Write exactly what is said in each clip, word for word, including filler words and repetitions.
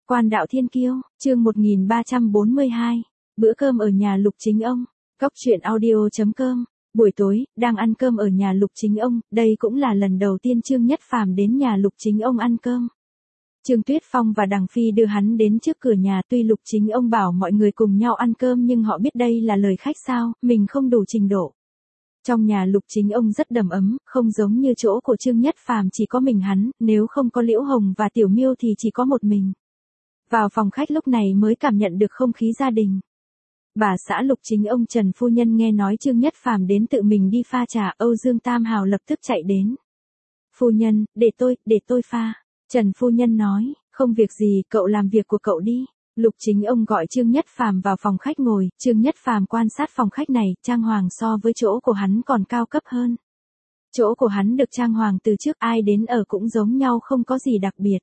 Quan đạo thiên kiêu, chương một nghìn ba trăm bốn mươi hai. Bữa cơm ở nhà Lục Chính Ông. Cóc truyện audio chấm com. Buổi tối, đang ăn cơm ở nhà Lục Chính Ông, đây cũng là lần đầu tiên Trương Nhất Phàm đến nhà Lục Chính Ông ăn cơm. Trương Tuyết Phong và Đằng Phi đưa hắn đến trước cửa nhà, tuy Lục Chính Ông bảo mọi người cùng nhau ăn cơm nhưng họ biết đây là lời khách sao, mình không đủ trình độ. Trong nhà Lục Chính Ông rất đầm ấm, không giống như chỗ của Trương Nhất Phàm chỉ có mình hắn, nếu không có Liễu Hồng và Tiểu Miêu thì chỉ có một mình. Vào phòng khách lúc này mới cảm nhận được không khí gia đình. Bà xã Lục Chính Ông Trần phu nhân nghe nói Trương Nhất Phàm đến tự mình đi pha trà, Âu Dương Tam Hào lập tức chạy đến. Phu nhân, để tôi, để tôi pha. Trần phu nhân nói, không việc gì, cậu làm việc của cậu đi. Lục Chính Ông gọi Trương Nhất Phàm vào phòng khách ngồi, Trương Nhất Phàm quan sát phòng khách này, trang hoàng so với chỗ của hắn còn cao cấp hơn. Chỗ của hắn được trang hoàng từ trước, ai đến ở cũng giống nhau, không có gì đặc biệt.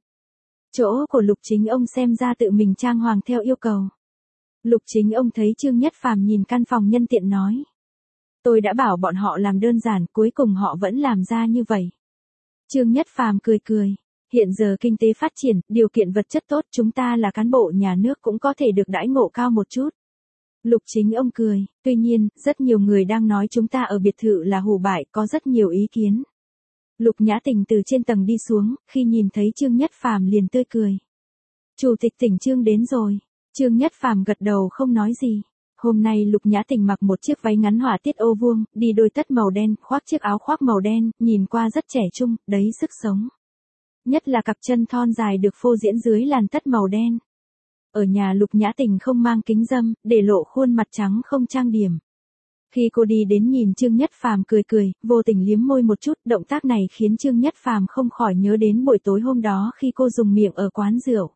Chỗ của Lục Chính Ông xem ra tự mình trang hoàng theo yêu cầu. Lục Chính Ông thấy Trương Nhất Phàm nhìn căn phòng nhân tiện nói. Tôi đã bảo bọn họ làm đơn giản, cuối cùng họ vẫn làm ra như vậy. Trương Nhất Phàm cười cười. Hiện giờ kinh tế phát triển, điều kiện vật chất tốt, chúng ta là cán bộ nhà nước cũng có thể được đãi ngộ cao một chút. Lục Chính Ông cười, tuy nhiên, rất nhiều người đang nói chúng ta ở biệt thự là hủ bại, có rất nhiều ý kiến. Lục Nhã Tình từ trên tầng đi xuống, khi nhìn thấy Trương Nhất Phàm liền tươi cười. Chủ tịch tỉnh Trương đến rồi. Trương Nhất Phàm gật đầu không nói gì. Hôm nay Lục Nhã Tình mặc một chiếc váy ngắn họa tiết ô vuông, đi đôi tất màu đen, khoác chiếc áo khoác màu đen, nhìn qua rất trẻ trung, đấy sức sống. Nhất là cặp chân thon dài được phô diễn dưới làn tất màu đen. Ở nhà Lục Nhã Tình không mang kính râm, để lộ khuôn mặt trắng không trang điểm. Khi cô đi đến nhìn Trương Nhất Phàm cười cười, vô tình liếm môi một chút, động tác này khiến Trương Nhất Phàm không khỏi nhớ đến buổi tối hôm đó khi cô dùng miệng ở quán rượu.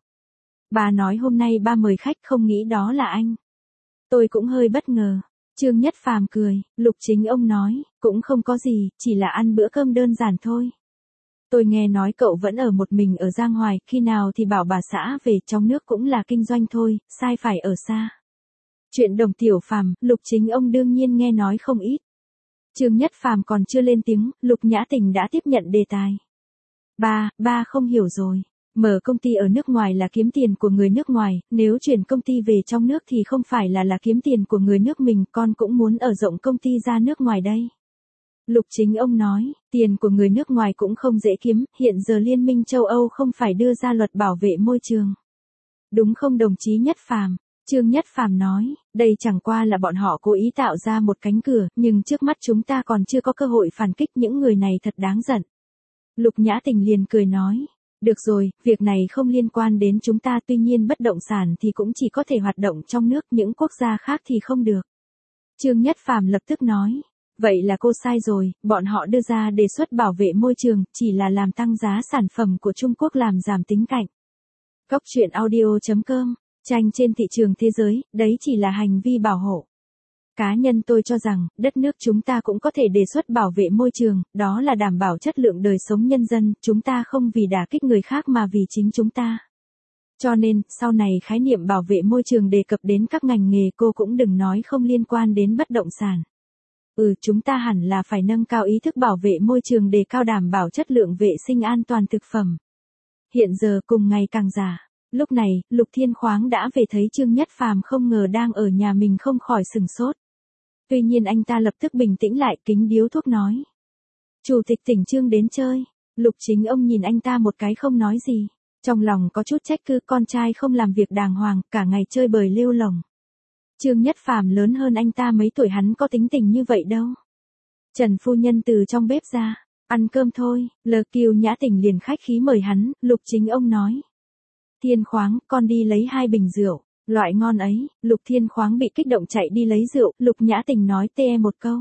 Bà nói hôm nay ba mời khách, không nghĩ đó là anh. Tôi cũng hơi bất ngờ. Trương Nhất Phàm cười, Lục Chính Ông nói, cũng không có gì, chỉ là ăn bữa cơm đơn giản thôi. Tôi nghe nói cậu vẫn ở một mình ở Giang Hoài, khi nào thì bảo bà xã về, trong nước cũng là kinh doanh thôi, sai phải ở xa. Chuyện Đồng Tiểu Phàm, Lục Chính Ông đương nhiên nghe nói không ít. Trương Nhất Phàm còn chưa lên tiếng, Lục Nhã Tình đã tiếp nhận đề tài. Ba, ba không hiểu rồi. Mở công ty ở nước ngoài là kiếm tiền của người nước ngoài, nếu chuyển công ty về trong nước thì không phải là là kiếm tiền của người nước mình, con cũng muốn ở rộng công ty ra nước ngoài đây. Lục Chính Ông nói, tiền của người nước ngoài cũng không dễ kiếm, hiện giờ Liên minh châu Âu không phải đưa ra luật bảo vệ môi trường. Đúng không đồng chí Nhất Phàm? Trương Nhất Phàm nói, đây chẳng qua là bọn họ cố ý tạo ra một cánh cửa, nhưng trước mắt chúng ta còn chưa có cơ hội phản kích, những người này thật đáng giận. Lục Nhã Tình liền cười nói, được rồi, việc này không liên quan đến chúng ta, tuy nhiên bất động sản thì cũng chỉ có thể hoạt động trong nước, những quốc gia khác thì không được. Trương Nhất Phàm lập tức nói, vậy là cô sai rồi, bọn họ đưa ra đề xuất bảo vệ môi trường, chỉ là làm tăng giá sản phẩm của Trung Quốc làm giảm tính cạnh. Cóc truyện audio chấm com, tranh trên thị trường thế giới, đấy chỉ là hành vi bảo hộ. Cá nhân tôi cho rằng, đất nước chúng ta cũng có thể đề xuất bảo vệ môi trường, đó là đảm bảo chất lượng đời sống nhân dân, chúng ta không vì đả kích người khác mà vì chính chúng ta. Cho nên, sau này khái niệm bảo vệ môi trường đề cập đến các ngành nghề, cô cũng đừng nói không liên quan đến bất động sản. Ừ, chúng ta hẳn là phải nâng cao ý thức bảo vệ môi trường, đề cao đảm bảo chất lượng vệ sinh an toàn thực phẩm. Hiện giờ cùng ngày càng già. Lúc này, Lục Thiên Khoáng đã về thấy Trương Nhất Phàm không ngờ đang ở nhà mình không khỏi sừng sốt. Tuy nhiên anh ta lập tức bình tĩnh lại, kính điếu thuốc nói. Chủ tịch tỉnh Trương đến chơi. Lục Chính Ông nhìn anh ta một cái không nói gì. Trong lòng có chút trách cứ, con trai không làm việc đàng hoàng, cả ngày chơi bời lêu lồng. Trương Nhất Phàm lớn hơn anh ta mấy tuổi, hắn có tính tình như vậy đâu. Trần phu nhân từ trong bếp ra, ăn cơm thôi, Lờ Kiều Nhã Tình liền khách khí mời hắn, Lục Chính Ông nói. Thiên Khoáng, con đi lấy hai bình rượu, loại ngon ấy. Lục Thiên Khoáng bị kích động chạy đi lấy rượu, Lục Nhã Tình nói tê một câu.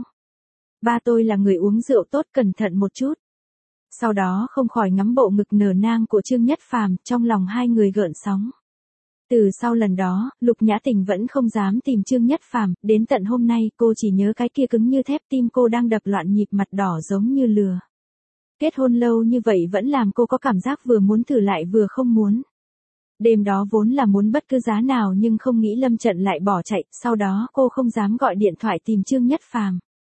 Ba tôi là người uống rượu tốt, cẩn thận một chút. Sau đó không khỏi ngắm bộ ngực nở nang của Trương Nhất Phàm, trong lòng hai người gợn sóng. Từ sau lần đó, Lục Nhã Tình vẫn không dám tìm Trương Nhất Phàm, đến tận hôm nay cô chỉ nhớ cái kia cứng như thép, tim cô đang đập loạn nhịp, mặt đỏ giống như lừa. Kết hôn lâu như vậy vẫn làm cô có cảm giác vừa muốn thử lại vừa không muốn. Đêm đó vốn là muốn bất cứ giá nào nhưng không nghĩ Lâm Trận lại bỏ chạy, sau đó cô không dám gọi điện thoại tìm Trương Nhất Phàm.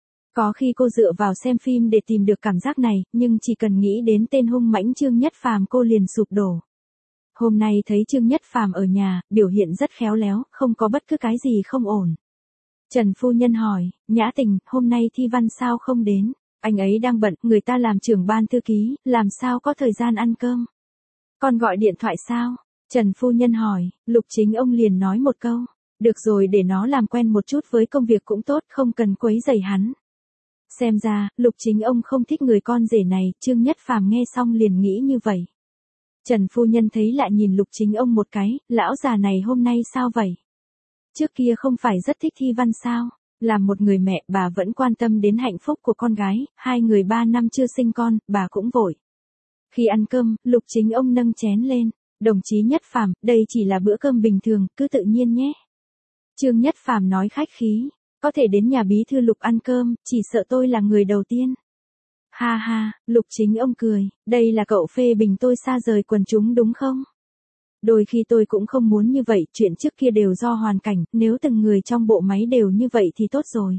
Có khi cô dựa vào xem phim để tìm được cảm giác này, nhưng chỉ cần nghĩ đến tên hung mãnh Trương Nhất Phàm cô liền sụp đổ. Hôm nay thấy Trương Nhất Phàm ở nhà, biểu hiện rất khéo léo, không có bất cứ cái gì không ổn. Trần phu nhân hỏi, Nhã Tình, hôm nay thi văn sao không đến? Anh ấy đang bận, người ta làm trưởng ban thư ký, làm sao có thời gian ăn cơm? Con gọi điện thoại sao? Trần phu nhân hỏi, Lục Chính ông liền nói một câu, được rồi, để nó làm quen một chút với công việc cũng tốt, không cần quấy rầy hắn. Xem ra, Lục Chính ông không thích người con rể này, Trương Nhất Phàm nghe xong liền nghĩ như vậy. Trần phu nhân thấy lại nhìn Lục Chính ông một cái, lão già này hôm nay sao vậy? Trước kia không phải rất thích thi văn sao? Làm một người mẹ, bà vẫn quan tâm đến hạnh phúc của con gái, hai người ba năm chưa sinh con, bà cũng vội. Khi ăn cơm, Lục Chính ông nâng chén lên, đồng chí Nhất Phàm, đây chỉ là bữa cơm bình thường, cứ tự nhiên nhé. Trương Nhất Phàm nói khách khí, có thể đến nhà bí thư Lục ăn cơm, chỉ sợ tôi là người đầu tiên. Ha ha, Lục Chính ông cười, đây là cậu phê bình tôi xa rời quần chúng đúng không? Đôi khi tôi cũng không muốn như vậy, chuyện trước kia đều do hoàn cảnh, nếu từng người trong bộ máy đều như vậy thì tốt rồi.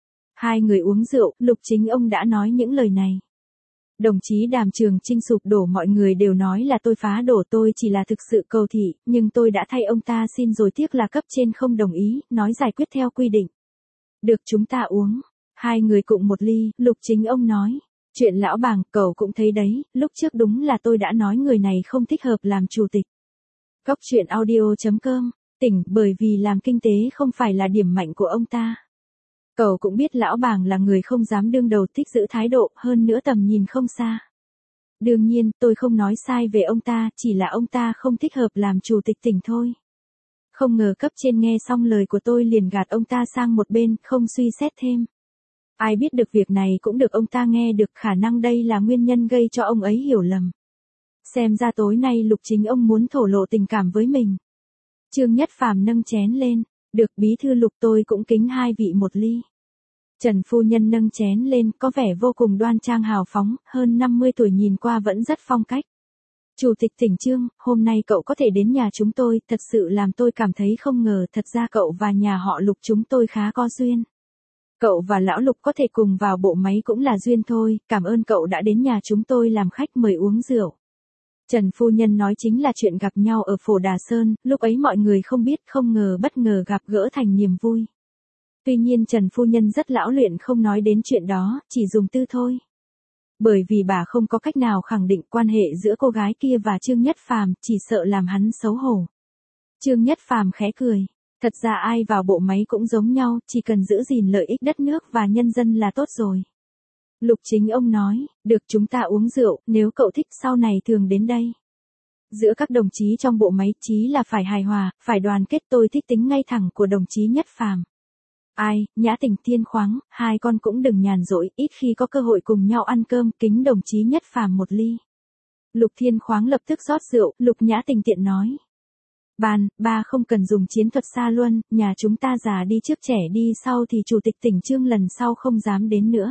Hai người uống rượu, Lục Chính ông đã nói những lời này. Đồng chí Đàm Trường Chinh sụp đổ, mọi người đều nói là tôi phá đổ, tôi chỉ là thực sự cầu thị, nhưng tôi đã thay ông ta xin rồi, tiếc là cấp trên không đồng ý, nói giải quyết theo quy định. Được, chúng ta uống. Hai người cùng một ly, Lục Chính ông nói. Chuyện lão Bàng, cậu cũng thấy đấy, lúc trước đúng là tôi đã nói người này không thích hợp làm chủ tịch. Cóc truyện audio chấm com, tỉnh, bởi vì làm kinh tế không phải là điểm mạnh của ông ta. Cậu cũng biết lão Bàng là người không dám đương đầu, thích giữ thái độ, hơn nữa tầm nhìn không xa. Đương nhiên, tôi không nói sai về ông ta, chỉ là ông ta không thích hợp làm chủ tịch tỉnh thôi. Không ngờ cấp trên nghe xong lời của tôi liền gạt ông ta sang một bên, không suy xét thêm. Ai biết được việc này cũng được ông ta nghe được, khả năng đây là nguyên nhân gây cho ông ấy hiểu lầm. Xem ra tối nay Lục Chính ông muốn thổ lộ tình cảm với mình. Trương Nhất Phàm nâng chén lên, được bí thư Lục, tôi cũng kính hai vị một ly. Trần phu nhân nâng chén lên, có vẻ vô cùng đoan trang hào phóng, hơn năm mươi tuổi nhìn qua vẫn rất phong cách. Chủ tịch tỉnh Trương, hôm nay cậu có thể đến nhà chúng tôi, thật sự làm tôi cảm thấy không ngờ, thật ra cậu và nhà họ Lục chúng tôi khá có duyên. Cậu và lão Lục có thể cùng vào bộ máy cũng là duyên thôi, cảm ơn cậu đã đến nhà chúng tôi làm khách, mời uống rượu. Trần phu nhân nói chính là chuyện gặp nhau ở Phổ Đà Sơn, lúc ấy mọi người không biết, không ngờ bất ngờ gặp gỡ thành niềm vui. Tuy nhiên Trần phu nhân rất lão luyện, không nói đến chuyện đó, chỉ dùng tư thôi. Bởi vì bà không có cách nào khẳng định quan hệ giữa cô gái kia và Trương Nhất Phàm, chỉ sợ làm hắn xấu hổ. Trương Nhất Phàm khẽ cười. Thật ra ai vào bộ máy cũng giống nhau, chỉ cần giữ gìn lợi ích đất nước và nhân dân là tốt rồi. Lục Chính ông nói, được, chúng ta uống rượu, nếu cậu thích sau này thường đến đây. Giữa các đồng chí trong bộ máy chí là phải hài hòa, phải đoàn kết, tôi thích tính ngay thẳng của đồng chí Nhất Phàm. Ai, Nhã Tình, Thiên Khoáng, hai con cũng đừng nhàn rỗi, ít khi có cơ hội cùng nhau ăn cơm, kính đồng chí Nhất Phàm một ly. Lục Thiên Khoáng lập tức rót rượu, Lục Nhã Tình tiện nói. Ban, ba không cần dùng chiến thuật xa luân, nhà chúng ta già đi trước trẻ đi sau thì chủ tịch tỉnh Trương lần sau không dám đến nữa.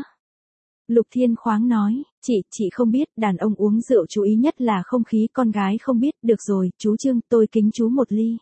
Lục Thiên Khoáng nói, chị, chị không biết, đàn ông uống rượu chú ý nhất là không khí, con gái không biết, được rồi, chú Trương, tôi kính chú một ly.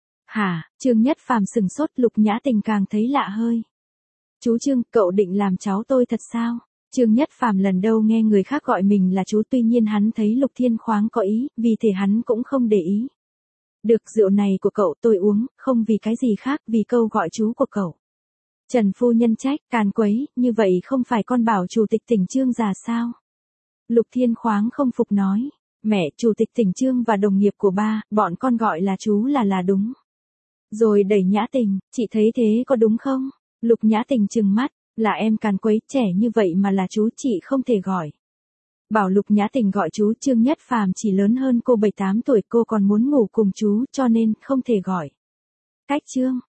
Hả, Trương Nhất Phàm sừng sốt, Lục Nhã Tình càng thấy lạ hơi. Chú Trương, cậu định làm cháu tôi thật sao? Trương Nhất Phàm lần đầu nghe người khác gọi mình là chú, tuy nhiên hắn thấy Lục Thiên Khoáng có ý, vì thế hắn cũng không để ý. Được, rượu này của cậu tôi uống, không vì cái gì khác, vì câu gọi chú của cậu. Trần phu nhân trách, càn quấy, như vậy không phải con bảo chủ tịch tỉnh Trương già sao? Lục Thiên Khoáng không phục nói, mẹ, chủ tịch tỉnh Trương và đồng nghiệp của ba, bọn con gọi là chú là là đúng. Rồi đẩy Nhã Tình, chị thấy thế có đúng không? Lục Nhã Tình trừng mắt, là em càn quấy, trẻ như vậy mà là chú chị không thể gọi. Bảo Lục Nhã Tình gọi chú, Trương Nhất Phàm chỉ lớn hơn cô bảy tám tuổi, cô còn muốn ngủ cùng chú, cho nên không thể gọi. Cách Trương,